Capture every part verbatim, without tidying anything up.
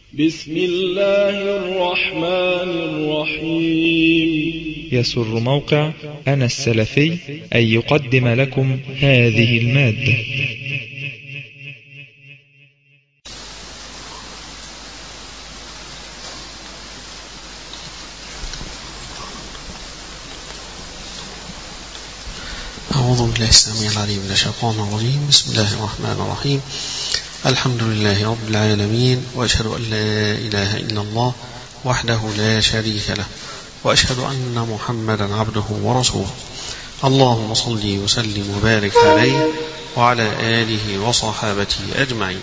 بسم الله الرحمن الرحيم. يسر موقع أنا السلفي أن يقدم لكم هذه المادة. أعوذ بالله السميع العليم من الشيطان الرجيم. بسم الله الرحمن الرحيم. الحمد لله رب العالمين، وأشهد أن لا إله إلا الله وحده لا شريك له، وأشهد أن محمدا عبده ورسوله. اللهم صل وسلم وبارك عليه وعلى آله وصحابته أجمعين.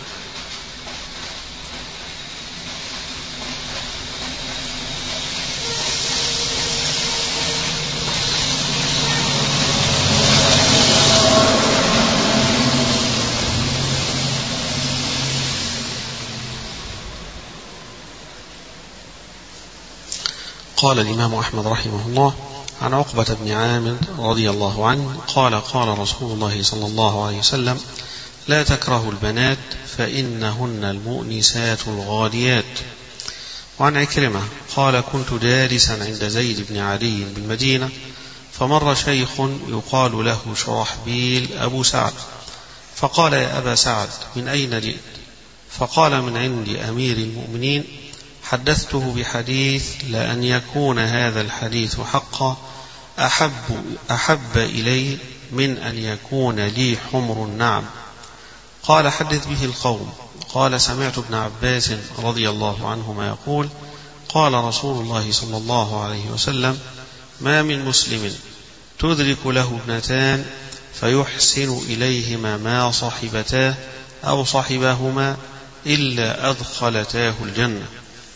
قال الإمام أحمد رحمه الله عن عقبة بن عامر رضي الله عنه قال قال رسول الله صلى الله عليه وسلم: لا تكرهوا البنات فإنهن المؤنسات الغاليات. وعن عكرمة قال: كنت جالسا عند زيد بن علي بالمدينة، فمر شيخ يقال له شرحبيل أبو سعد، فقال: يا أبا سعد، من أين جئت؟ فقال: من عند أمير المؤمنين. حدثته بحديث لأن يكون هذا الحديث حقا أحب, أحب إلي من أن يكون لي حمر النعم. قال: حدث به القوم. قال: سمعت ابن عباس رضي الله عنهما يقول: قال رسول الله صلى الله عليه وسلم: ما من مسلم تدرك له ابنتان فيحسن إليهما ما صحبتاه أو صحبهما إلا أدخلتاه الجنة.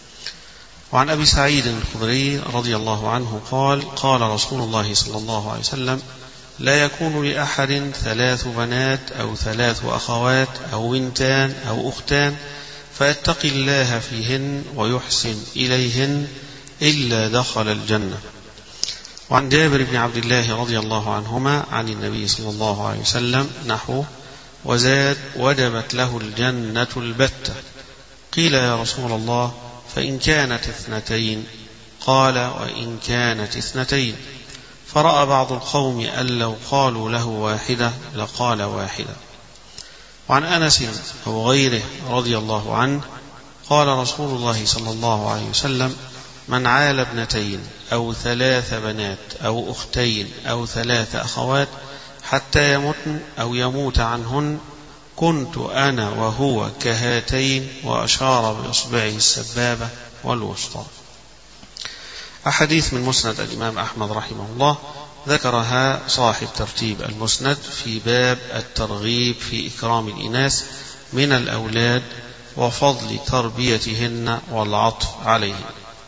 وعن أبي سعيد الخدري رضي الله عنه قال: قال رسول الله صلى الله عليه وسلم: لا يكون لأحد ثلاث بنات أو ثلاث أخوات أو بنتان أو أختان فيتقي الله فيهن ويحسن إليهن إلا دخل الجنة. وعن جابر بن عبد الله رضي الله عنهما عن النبي صلى الله عليه وسلم نحوه، وزاد: وجبت له الجنة البتة. قيل: يا رسول الله، فإن كانت اثنتين؟ قال: وإن كانت اثنتين. فرأى بعض القوم أن لو قالوا له واحدة لقال واحدة. وعن أنس أو غيره رضي الله عنه قال رسول الله صلى الله عليه وسلم: من عال ابنتين أو ثلاث بنات أو أختين أو ثلاث أخوات حتى يموتن أو يموت عنهن كنت أنا وهو كهاتين، وأشار بإصبعه السبابة والوسطى. أحاديث من مسند الإمام أحمد رحمه الله ذكرها صاحب ترتيب المسند في باب الترغيب في إكرام الإناث من الأولاد وفضل تربيتهن والعطف عليهن.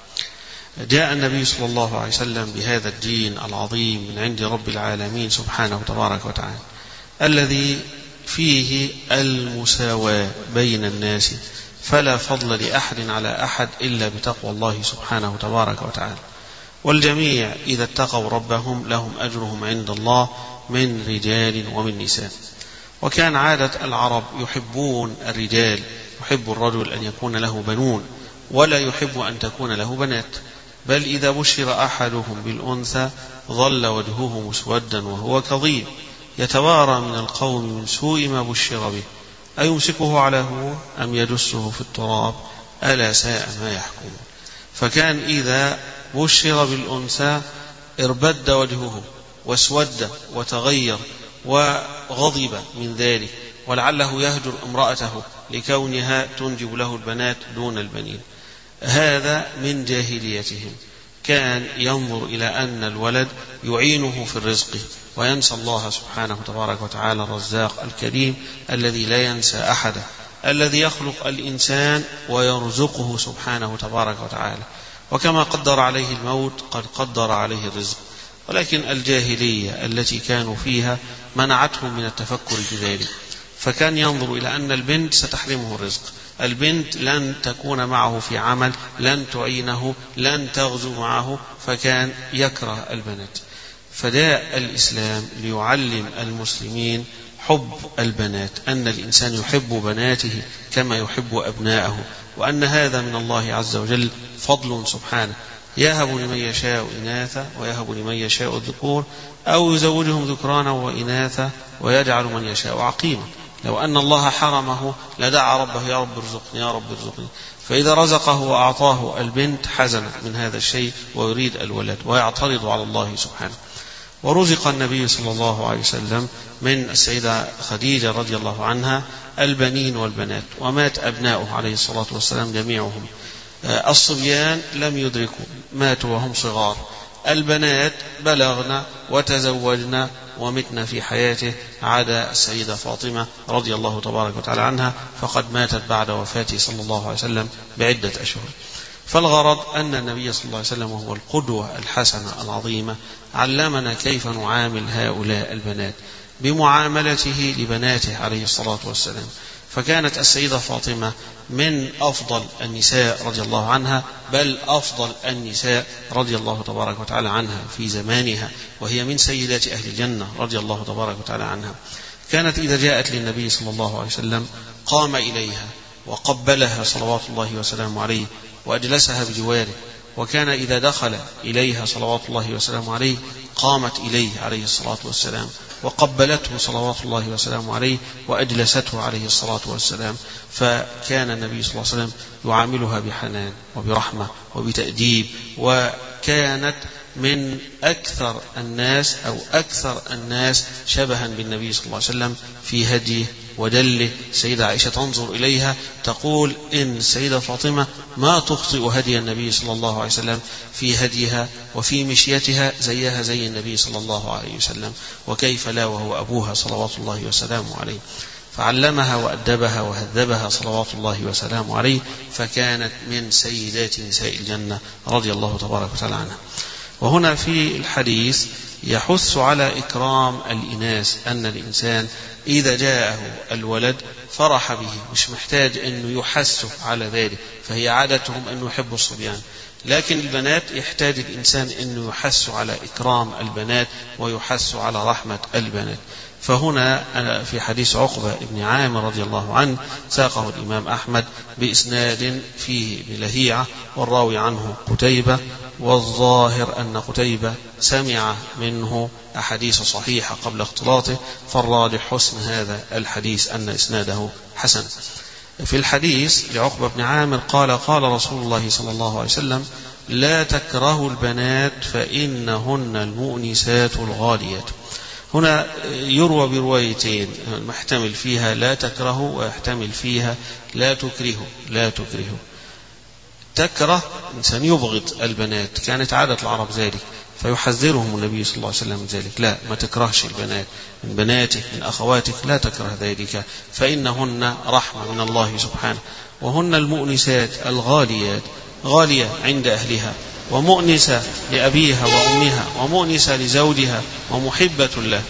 جاء النبي صلى الله عليه وسلم بهذا الدين العظيم من عند رب العالمين سبحانه تبارك وتعالى، الذي فيه المساواة بين الناس، فلا فضل لأحد على أحد إلا بتقوى الله سبحانه تبارك وتعالى. والجميع إذا اتقوا ربهم لهم أجرهم عند الله من رجال ومن نساء. وكان عادة العرب يحبون الرجال، يحب الرجل أن يكون له بنون ولا يحب أن تكون له بنات، بل إذا بشر أحدهم بالأنثى ظل وجهه مسودا وهو كظيم يتوارى من القوم من سوء ما بشر به، أيمسكه على هو أم يدسه في التراب، ألا ساء ما يحكمون. فكان إذا بشر بالأنثى اربد وجهه واسود وتغير وغضب من ذلك، ولعله يهجر امرأته لكونها تنجب له البنات دون البنين. هذا من جاهليتهم. كان ينظر إلى أن الولد يعينه في الرزق وينسى الله سبحانه تبارك وتعالى الرزاق الكريم الذي لا ينسى أحدا، الذي يخلق الإنسان ويرزقه سبحانه تبارك وتعالى، وكما قدر عليه الموت قد قدر عليه الرزق. ولكن الجاهلية التي كانوا فيها منعتهم من التفكر بذلك، فكان ينظر إلى أن البنت ستحرمه الرزق، البنت لن تكون معه في عمل، لن تعينه، لن تغزو معه، فكان يكره البنات. فجاء الإسلام ليعلم المسلمين حب البنات، أن الإنسان يحب بناته كما يحب أبناءه، وأن هذا من الله عز وجل فضل سبحانه، يهب لمن يشاء إناثا ويهب لمن يشاء الذكور أو يزوجهم ذكرانا وإناثا ويجعل من يشاء عقيما. لو أن الله حرمه لدعا ربه يا رب ارزقني يا رب ارزقني، فإذا رزقه وأعطاه البنت حزن من هذا الشيء ويريد الولد ويعترض على الله سبحانه. ورزق النبي صلى الله عليه وسلم من السيدة خديجة رضي الله عنها البنين والبنات، ومات أبناؤه عليه الصلاة والسلام جميعهم. الصبيان لم يدركوا، ماتوا وهم صغار. البنات بلغنا وتزوجنا ومتنا في حياته، عدا السيدة فاطمة رضي الله تبارك وتعالى عنها، فقد ماتت بعد وفاته صلى الله عليه وسلم بعدة أشهر. فالغرض أن النبي صلى الله عليه وسلم وهو القدوة الحسنة العظيمة علمنا كيف نعامل هؤلاء البنات بمعاملته لبناته عليه الصلاة والسلام. فكانت السيدة فاطمة من أفضل النساء رضي الله عنها، بل أفضل النساء رضي الله تبارك وتعالى عنها في زمانها، وهي من سيدات أهل الجنة رضي الله تبارك وتعالى عنها. كانت إذا جاءت للنبي صلى الله عليه وسلم قام إليها وقبلها صلوات الله وسلامه عليه وأجلسها بجواره، وكان إذا دخل إليها صلوات الله وسلامه عليه قامت إليه عليه الصلاة والسلام وقبلته صلوات الله وسلامه عليه وأجلسته عليه الصلاة والسلام. فكان النبي صلى الله عليه وسلم يعاملها بحنان وبرحمة وبتأديب، وكانت من أكثر الناس أو أكثر الناس شبها بالنبي صلى الله عليه وسلم في هديه ودله. سيدة عائشة تنظر إليها تقول إن السيدة فاطمة ما تخطئ هدي النبي صلى الله عليه وسلم في هديها وفي مشيتها زيها زي النبي صلى الله عليه وسلم، وكيف لا وهو أبوها صلوات الله وسلامه عليه. فعلمها وأدبها وهذبها صلوات الله وسلامه عليه، فكانت من سيدات نساء الجنة رضي الله تبارك وتعالى عنها. وهنا في الحديث يحث على إكرام الإناث، أن الإنسان إذا جاءه الولد فرح به، مش محتاج أنه يحث على ذلك، فهي عادتهم أنه يحب الصبيان. لكن البنات يحتاج الإنسان أنه يحث على إكرام البنات ويحث على رحمة البنات. فهنا في حديث عقبة بن عامر رضي الله عنه ساقه الإمام أحمد بإسناد فيه بلهيعة، والراوي عنه قتيبة، والظاهر أن قتيبة سمع منه أحاديث صحيحة قبل اختلاطه، فالراجح حسن هذا الحديث أن إسناده حسن. في الحديث لعقبة بن عامر قال قال رسول الله صلى الله عليه وسلم لا تكرهوا البنات فإنهن المؤنسات الغاليات. هنا يروى بروايتين، محتمل فيها لا تكرهوا ويحتمل فيها لا تكرهوا. لا تكرهوا تكره إنسان يبغض البنات، كانت عادة العرب ذلك، فيحذرهم النبي صلى الله عليه وسلم من ذلك. لا، ما تكرهش البنات من بناتك من أخواتك، لا تكره ذلك، فإنهن رحمة من الله سبحانه. وهن المؤنسات الغاليات، غالية عند أهلها، ومؤنسة لأبيها وأمها، ومؤنسة لزوجها، ومحبة له.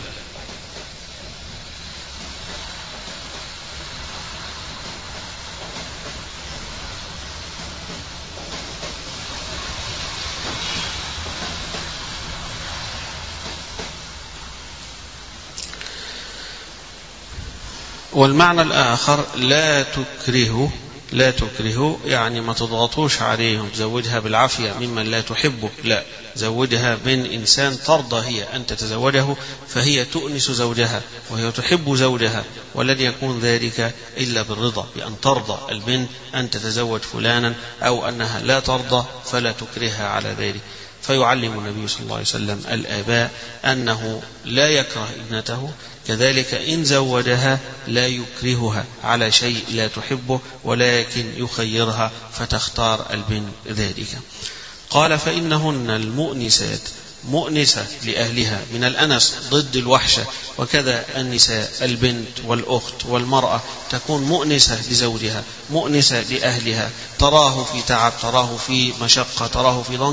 والمعنى الآخر لا تكرهوا، لا تكرهوا يعني ما تضغطوش عليهم، زوجها بالعافية ممن لا تحبه، لا، زوجها من إنسان ترضى هي أن تتزوجه، فهي تؤنس زوجها وهي تحب زوجها، ولن يكون ذلك إلا بالرضا، بأن ترضى البنت أن تتزوج فلانا، أو أنها لا ترضى فلا تكرهها على ذلك. فيعلم النبي صلى الله عليه وسلم الآباء أنه لا يكره ابنته، كذلك إن زوجها لا يكرهها على شيء لا تحبه، ولكن يخيرها فتختار البنت ذلك. قال فإنهن المؤنسات، مؤنسة لأهلها من الأنس ضد الوحشة، وكذا النساء البنت والأخت والمرأة تكون مؤنسة لزوجها، مؤنسة لأهلها، تراه في تعب، تراه في مشقة، تراه في ضنك،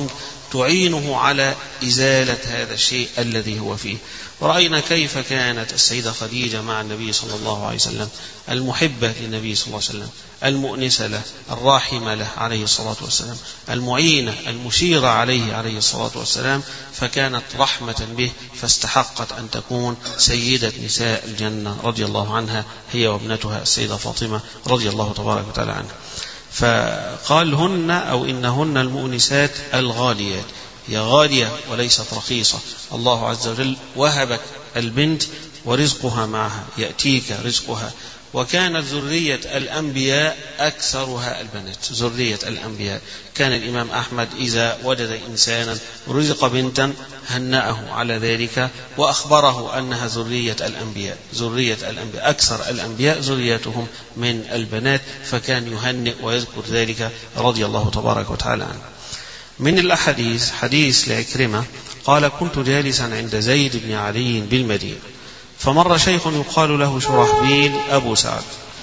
تعينه على إزالة هذا الشيء الذي هو فيه. ورأينا كيف كانت السيدة خديجة مع النبي صلى الله عليه وسلم، المحبة للنبي صلى الله عليه وسلم، المؤنسة له، الراحمة له عليه الصلاة والسلام، المعينة المشيرة عليه عليه الصلاة والسلام، فكانت رحمة به، فاستحقت أن تكون سيدة نساء الجنة رضي الله عنها، هي وابنتها السيدة فاطمة رضي الله تبارك وتعالى عنها. فقال هن أو إنهن المؤنسات الغاليات، هي غالية وليست رخيصة. الله عز وجل وهبك البنت ورزقها معها، يأتيك رزقها. وكانت ذرية الأنبياء أكثرها البنات، ذرية الأنبياء. كان الإمام أحمد إذا وجد إنسانا رزق بنتا هنأه على ذلك وأخبره أنها ذرية الأنبياء، ذرية الأنبياء أكثر الأنبياء ذريتهم من البنات، فكان يهنئ ويذكر ذلك رضي الله تبارك وتعالى عنه. من الأحاديث حديث لعكرمة قال: كنت جالسا عند زيد بن علي بالمدينة، فمر شيخ يقال له شرحبيل أبو سعد،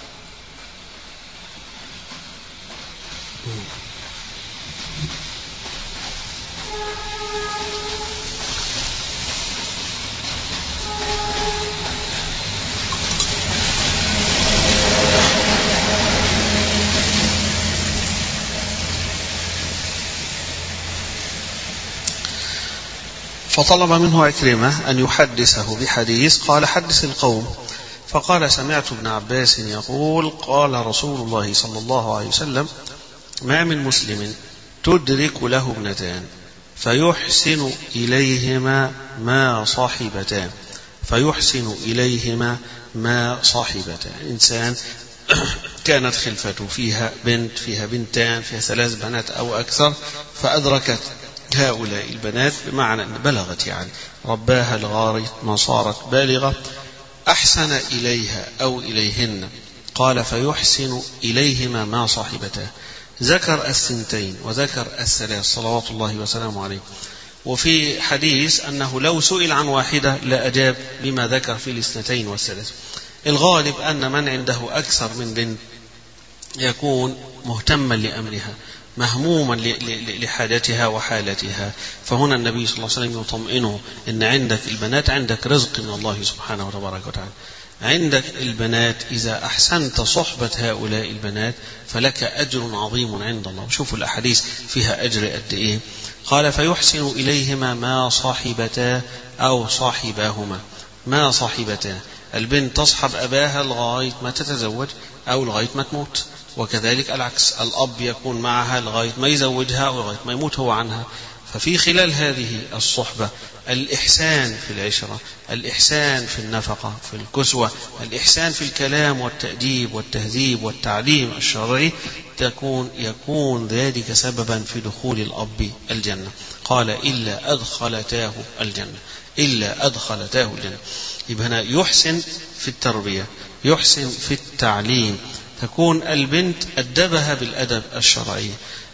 فطلب منه عكرمة أن يحدثه بحديث. قال: حدث القوم. فقال: سمعت ابن عباس يقول: قال رسول الله صلى الله عليه وسلم: ما من مسلم تدرك له ابنتان فيحسن إليهما ما صاحبتان فيحسن إليهما ما صاحبتان. إنسان كانت خلفته فيها بنت، فيها بنتان، فيها ثلاث بنات أو أكثر، فأدركت هؤلاء البنات، بمعنى أن بلغت يعني رباها لغاية ما صارت بالغة، أحسن إليها أو إليهن. قال: فيحسن إليهما ما صاحبته. ذكر الثنتين وذكر الثلاث صلوات الله وسلامه عليه. وفي حديث أنه لو سئل عن واحدة لأجاب بما ذكر في الاثنتين والثلاث. الغالب أن من عنده أكثر من بنت يكون مهتما لأمرها، مهموما لحاجتها وحالتها. فهنا النبي صلى الله عليه وسلم يطمئنه إن عندك البنات عندك رزق من الله سبحانه وتبارك وتعالى، عندك البنات إذا أحسنت صحبة هؤلاء البنات فلك أجر عظيم عند الله. شوفوا الأحاديث فيها أجر قد إيه. قال: فيحسن إليهما ما صاحبتا أو صاحباهما. ما صاحبتا، البنت تصحب أباها لغاية ما تتزوج أو لغاية ما تموت، وكذلك العكس، الأب يكون معها لغاية ما يزوجها أو لغاية ما يموت هو عنها. ففي خلال هذه الصحبة الإحسان في العشرة، الإحسان في النفقة، في الكسوة، الإحسان في الكلام والتأديب والتهذيب والتعليم الشرعي، تكون يكون ذلك سببا في دخول الأب الجنة. قال: إلا أدخلتاه الجنة، إلا أدخلتاه الجنة. يبقى هنا يحسن في التربية، يحسن في التعليم، تكون البنت أدبها بالأدب الشرعي.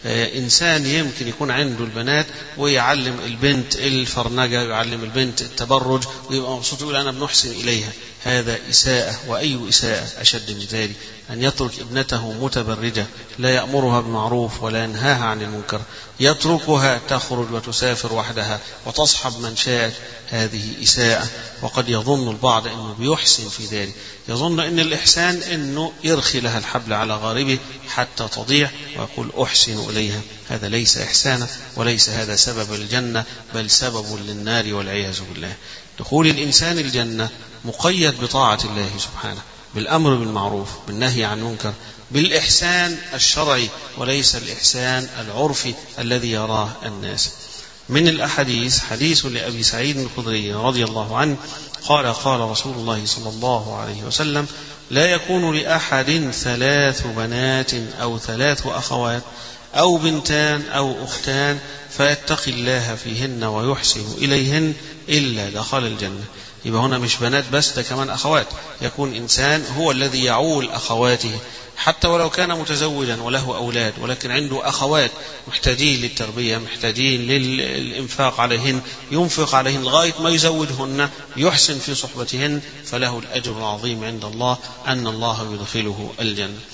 إنسان يمكن يكون عنده البنات ويعلم البنت الفرنجة، يعلم البنت التبرج، ويبقى مبسوط يقول أنا بنحسن إليها. هذا إساءة، وأي إساءة أشد من ذلك أن يترك ابنته متبرجة لا يأمرها بالمعروف ولا ينهاها عن المنكر، يتركها تخرج وتسافر وحدها وتصحب من شاءت. هذه إساءة. وقد يظن البعض أنه بيحسن في ذلك، يظن أن الإحسان أنه يرخي لها الحبل على غاربه حتى تضيع ويقول أحسن إليها. هذا ليس إحسانا، وليس هذا سبب الجنة، بل سبب للنار والعياذ بالله. دخول الإنسان الجنة مقيد بطاعة الله سبحانه، بالأمر بالمعروف، بالنهي عن المنكر، بالإحسان الشرعي، وليس الإحسان العرفي الذي يراه الناس. من الأحاديث حديث لأبي سعيد الخدري رضي الله عنه قال: قال رسول الله صلى الله عليه وسلم: لا يكون لأحد ثلاث بنات أو ثلاث أخوات أو بنتان أو أختان فيتقي الله فيهن ويحسن إليهن إلا دخل الجنة. يبقى هنا مش بنات بس، ده كمان أخوات. يكون إنسان هو الذي يعول أخواته، حتى ولو كان متزوجا وله أولاد، ولكن عنده أخوات محتاجين للتربية، محتاجين للإنفاق عليهن، ينفق عليهن لغاية ما يزوجهن، يحسن في صحبتهن، فله الأجر العظيم عند الله أن الله يدخله الجنة.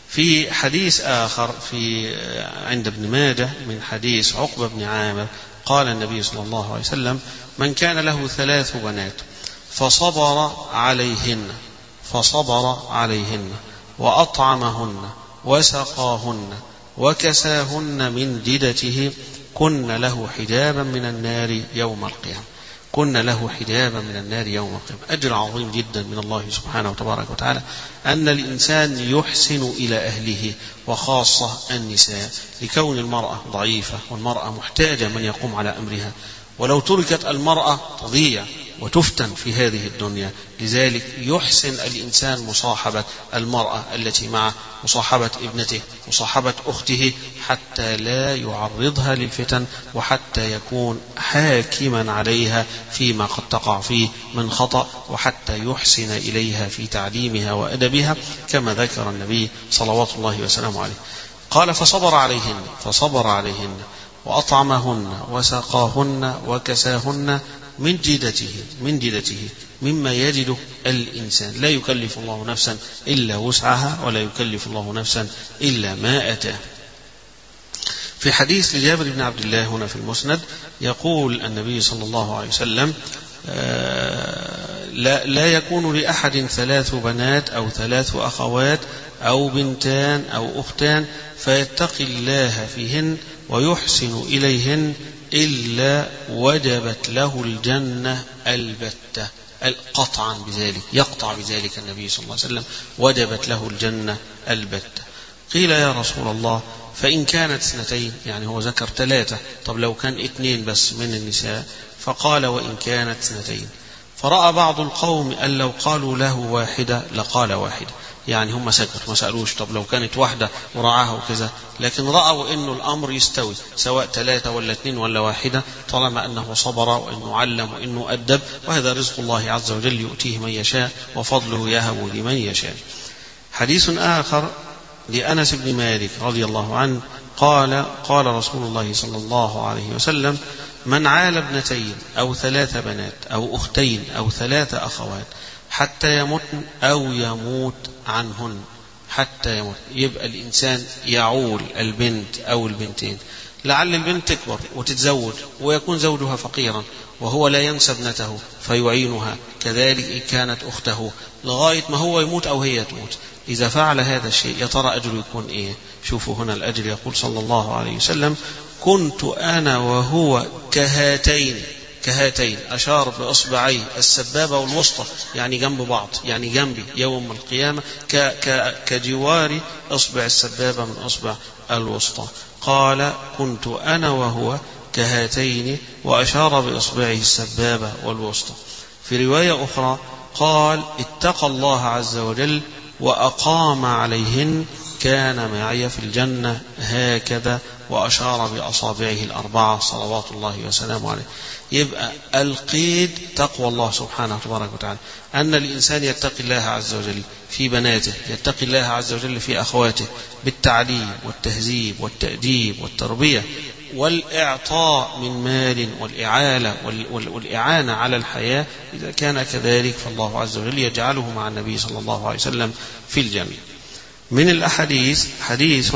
في حديث آخر في عند ابن ماجه من حديث عقبة بن عامر قال النبي صلى الله عليه وسلم: من كان له ثلاث بنات فصبر عليهن فصبر عليهن وأطعمهن وسقاهن وكساهن من جدته كن له حجابا من النار يوم القيامة كن له حجابا من النار يوم القيامة. أجر عظيم جدا من الله سبحانه وتبارك وتعالى أن الإنسان يحسن إلى أهله وخاصة النساء، لكون المرأة ضعيفة والمرأة محتاجة من يقوم على أمرها، ولو تركت المرأة تضيع وتفتن في هذه الدنيا. لذلك يحسن الإنسان مصاحبة المرأة التي معه، مصاحبة ابنته، مصاحبة أخته، حتى لا يعرضها للفتن وحتى يكون حاكما عليها فيما قد تقع فيه من خطأ، وحتى يحسن إليها في تعليمها وأدبها كما ذكر النبي صلوات الله وسلامه عليه. قال: فصبر عليهن فصبر عليهن وأطعمهن وسقاهن وكساهن من جدته من جدته مما يجد الإنسان. لا يكلف الله نفسا إلا وسعها ولا يكلف الله نفسا إلا ما أتاه. في حديث لجابر بن عبد الله هنا في المسند يقول النبي صلى الله عليه وسلم: لا, لا يكون لأحد ثلاث بنات أو ثلاث أخوات أو بنتان أو أختان فيتقي الله فيهن ويحسن إليهن إلا وجبت له الجنة البتة. قطعا بذلك يقطع بذلك النبي صلى الله عليه وسلم: وجبت له الجنة البتة. قيل: يا رسول الله فإن كانت اثنتين، يعني هو ذكر ثلاثة، طب لو كان اثنين بس من النساء؟ فقال: وإن كانت اثنتين. فرأى بعض القوم أن لو قالوا له واحدة لقال واحدة، يعني هم سكت ما سألوش طب لو كانت واحدة ورعاها وكذا، لكن رأوا أنه الأمر يستوي سواء ثلاثة ولا اثنين ولا واحدة، طالما أنه صبر وأنه علم وأنه أدب، وهذا رزق الله عز وجل يؤتيه من يشاء وفضله يهب لمن يشاء. حديث آخر لأنس بن مالك رضي الله عنه قال: قال رسول الله صلى الله عليه وسلم: من عال ابنتين أو ثلاث بنات أو أختين أو ثلاث أخوات حتى يموتن أو يموت عنهن، حتى يموت، يبقى الإنسان يعول البنت أو البنتين، لعل البنت تكبر وتتزوج ويكون زوجها فقيرا وهو لا ينسى ابنته فيعينها، كذلك إن كانت أخته، لغاية ما هو يموت أو هي تموت. إذا فعل هذا الشيء يا ترى أجل يكون إيه؟ شوفوا هنا الأجل، يقول صلى الله عليه وسلم: كنت أنا وهو كهاتين كهاتين أشار بأصبعي السبابة والوسطى، يعني جنب بعض، يعني جنبي يوم القيامة كجوار أصبع السبابة من أصبع الوسطى. قال: كنت أنا وهو كهاتين، وأشار بأصبعه السبابة والوسطى. في رواية أخرى قال: اتقى الله عز وجل وأقام عليهن، كان معي في الجنة هكذا، وأشار بأصابعه الأربعة صلوات الله وسلامه عليه. يبقى القيد تقوى الله سبحانه وتبارك وتعالى، أن الإنسان يتقي الله عز وجل في بناته، يتقي الله عز وجل في أخواته، بالتعليم والتهذيب والتأديب والتربية والإعطاء من مال والإعالة والإعانة على الحياة. إذا كان كذلك فالله عز وجل يجعله مع النبي صلى الله عليه وسلم في الجنة. من الأحاديث حديث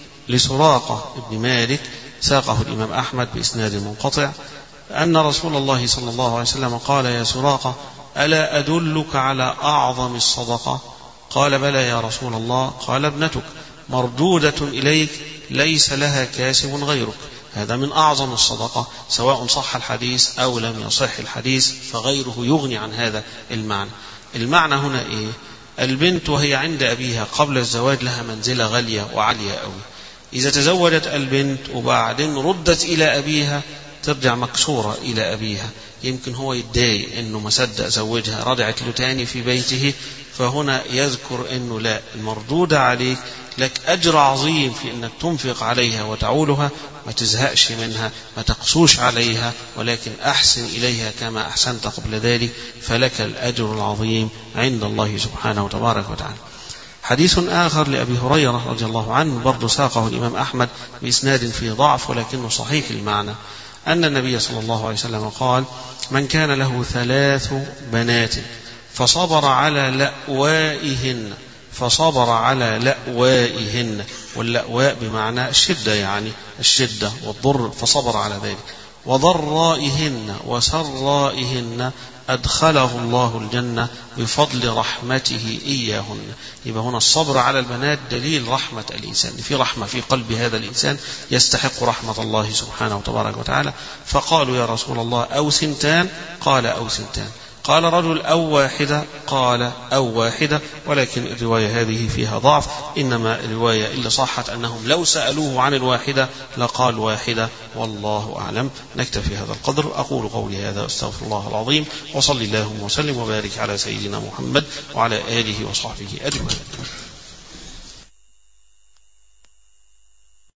لسراقة بن مالك ساقه الإمام أحمد بإسناد منقطع أن رسول الله صلى الله عليه وسلم قال: يا سراقة ألا أدلك على أعظم الصدقة؟ قال: بلى يا رسول الله. قال: ابنتك مردودة إليك ليس لها كاسب غيرك. هذا من أعظم الصدقة، سواء صح الحديث أو لم يصح الحديث، فغيره يغني عن هذا المعنى. المعنى هنا إيه؟ البنت وهي عند أبيها قبل الزواج لها منزلة غالية وعالية أوي. إذا تزوجت البنت وبعدين ردت إلى أبيها ترجع مكسورة إلى أبيها، يمكن هو يتضايق إنه ما صدق زوجها، رجعت له تاني في بيته، فهنا يذكر إنه لا، المردودة عليك، لك أجر عظيم في إنك تنفق عليها وتعولها، ما تزهقش منها، ما تقسوش عليها، ولكن أحسن إليها كما أحسنت قبل ذلك، فلك الأجر العظيم عند الله سبحانه وتبارك وتعالى. حديث آخر لأبي هريرة رضي الله عنه برضو ساقه الإمام أحمد بإسناد فيه ضعف ولكنه صحيح المعنى، أن النبي صلى الله عليه وسلم قال: من كان له ثلاث بنات فصبر على لأوائهن فصبر على لأوائهن، واللأواء بمعنى الشدة يعني الشدة والضر، فصبر على ذلك. وضرائهن وسرائهن أدخله الله الجنة بفضل رحمته إياهن. يبقى هنا الصبر على البنات دليل رحمة الإنسان، في رحمة في قلب هذا الإنسان يستحق رحمة الله سبحانه وتبارك وتعالى. فقالوا يا رسول الله أو سنتان؟ قال أو سنتان. قال رجل أو واحدة؟ قال أو واحدة، ولكن الرواية هذه فيها ضعف، إنما الرواية اللي صحت أنهم لو سألوه عن الواحدة لقال واحدة، والله أعلم. نكتفي هذا القدر. أقول قولي هذا أستغفر الله العظيم، وصلي اللهم وسلم وبارك على سيدنا محمد وعلى آله وصحبه أجمعين.